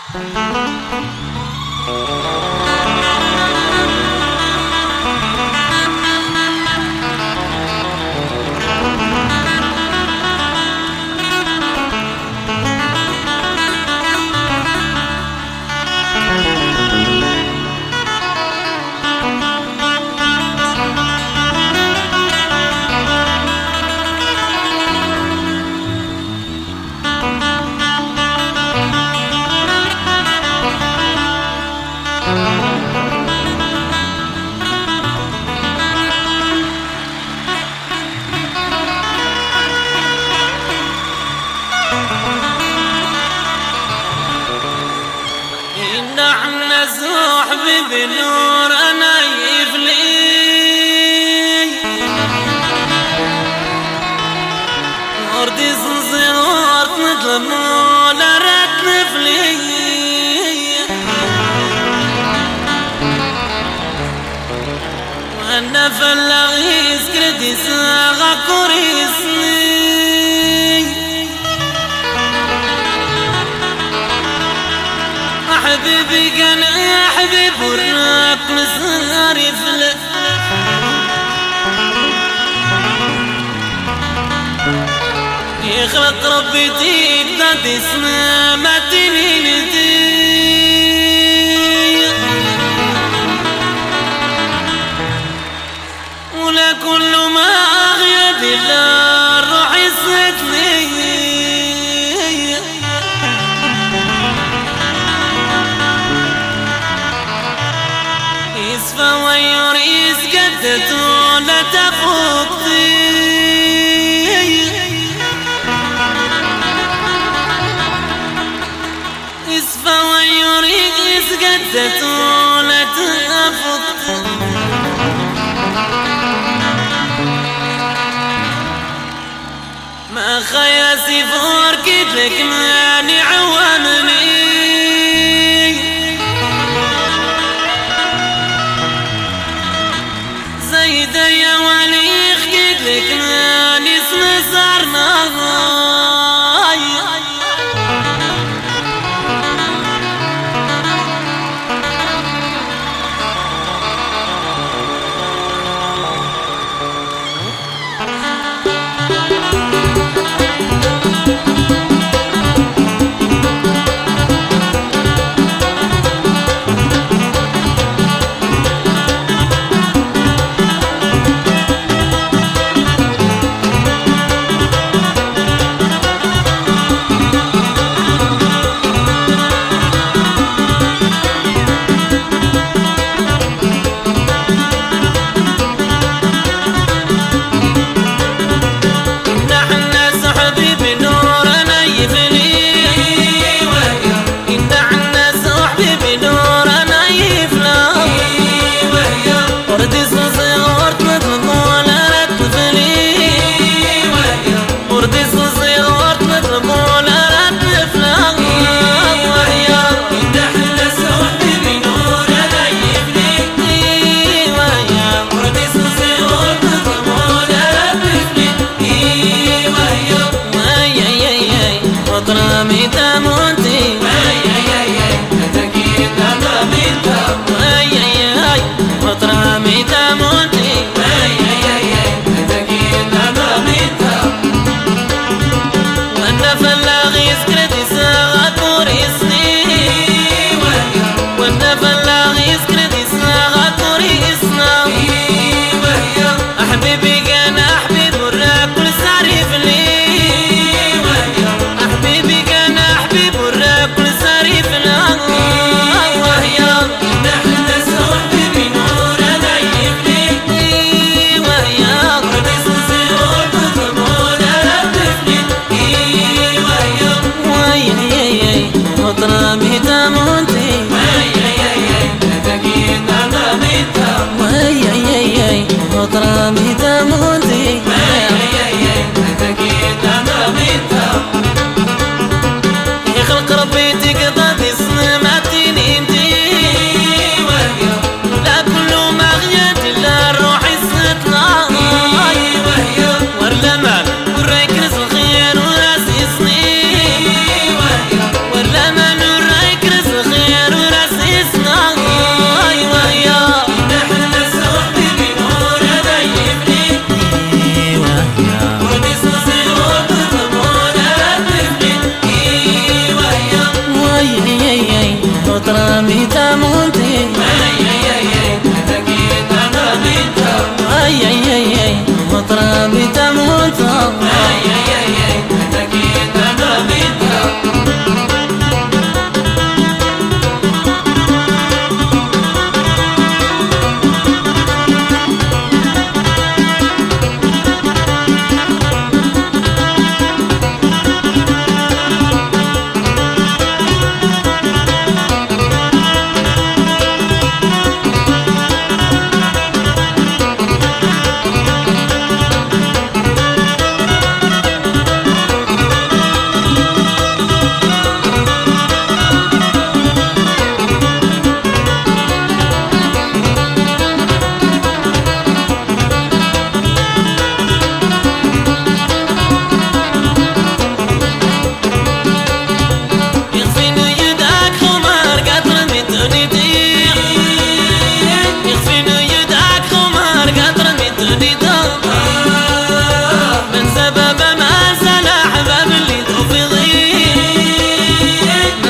احنا صحبي بنور انا يفلي وردي صغيرات نظلموا لرات نفلي وانا فلاغيس كردي ساغا كوريسني حبيبي قال يا حبيب وراك مسهر يفلق يخلق ربي تبدأ اسمه ما تنينتي ولا كل ما أغيد إلا الروح يسكني يصفى ويريس قدته لا تفوقتي يصفى ويريس قدته لا تفوقتي ما خياسي فوركت لك ماني عوامني زيدا يا ولي خكيت لك ماني اسم صارنا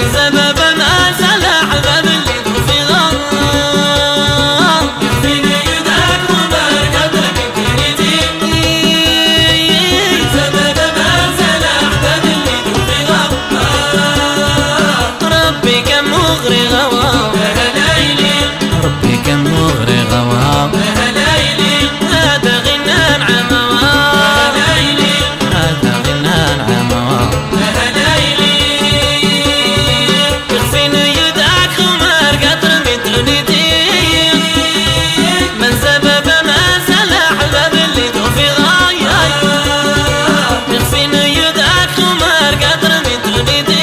سبب ما سلاح باب اللي في غار يكفيني يدعك وبارك قدرك كنيتي سبب ما سلاح باب اللي في غار ربي كم مغري غوام ربي كم مغري غوام هذا غنان عموام هذا غنان عموام يخفيني يدعك خمار قطر من تغنيتي من سبب ما سلاح باب اللي في غاية يخفيني يدعك خمار قطر من تغنيتي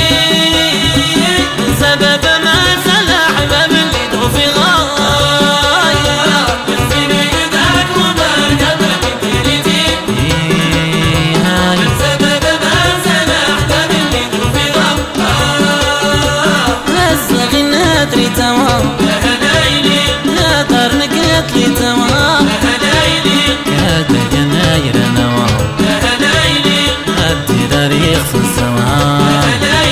من سبب ما سلاح باب اللي في غاية يخفيني يدعك خمار قطر من تغنيتي من سبب ما سلاح باب اللي في غاية غنات لي تمام لا دار نقلت لي تمام هذا جناير نوام هدي تاريخ في الزمان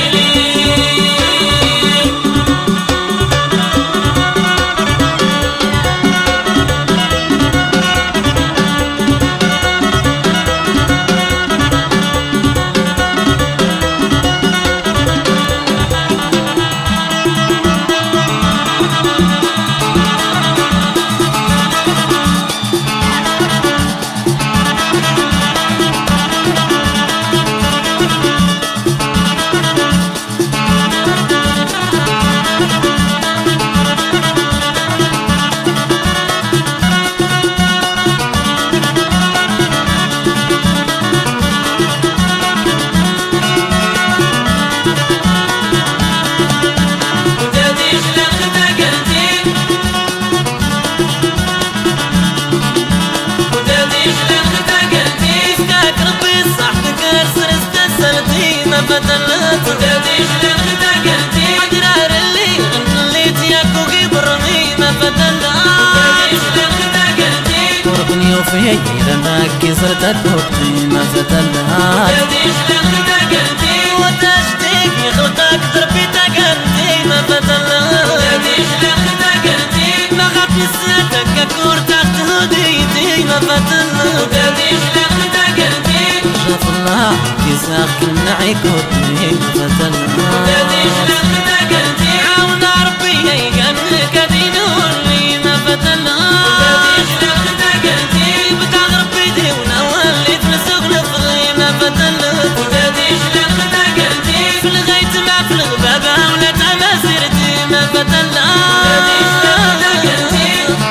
فتلت وداديش للغدا قلتي أجرار اللي غنليت ياكو قبرني ما فتلت وداديش للغدا قلتي قربني وفي لما كسرت الوقتي ما فتلت وداديش للغدا قلتي وتشتيك يخلقك تربيتك قلتي ما فتلت وداديش للغدا قلتي نغط نسيتك كور تحت هديتي ما فتلت وداديش للغدا قلتي شاف الله كيساق كنعي كوتني فتلنا وداديش للغدا قلتي عاون ربي يقنك دينوري ما فتلنا وداديش للغدا قلتي بتاع ربي ديونا وليت نسوق نفغي ما فتلنا وداديش للغدا قلتي في الغيت ما في الغبابة ولات على سيرتي ما فتلنا وداديش للغدا قلتي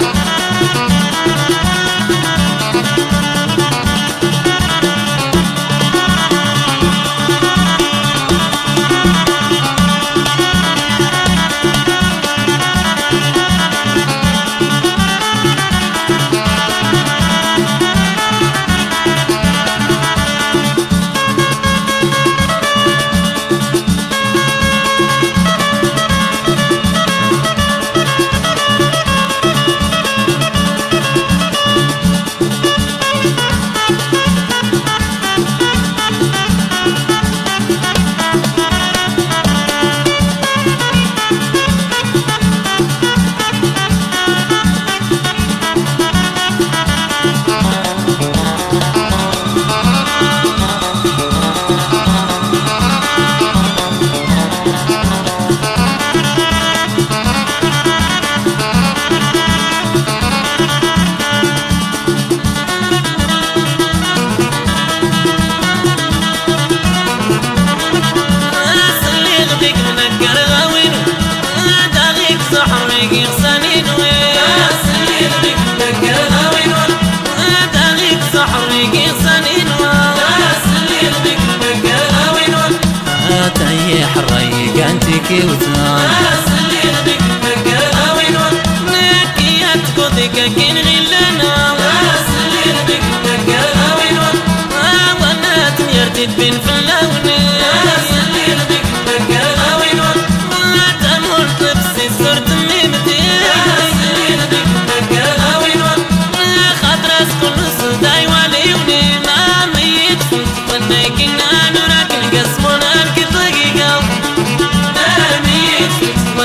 حريق انتك وثان اسلي بك بقى وين نكيت قضيك كين غلنا اسلي بك بقى وين وانا تنيرتي بين فلاون اسلي بك بقى وين لا تمر تبسي صرت ميمتي اسلي بك بقى وين خاطر كل صداي وليوني ما ميت فنيك انا نراك القسم وانا الكطيقه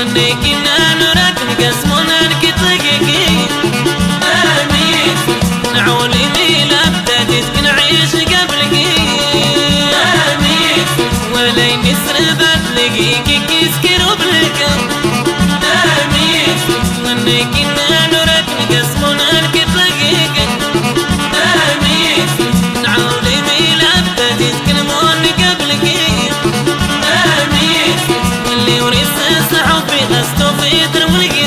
ونيكنا نورك نقسمونا نكتلقيكي آمين نعولي ميلا بداتك نعيش قبلكي آمين ولين يسربت لقيكي كيسكر وبلك آمين ونيكنا نورك نقسمونا نكتلقيكي آمين نعولي ميلا بداتك نمون قبلكي آمين واللي ورث حبي غستو في درب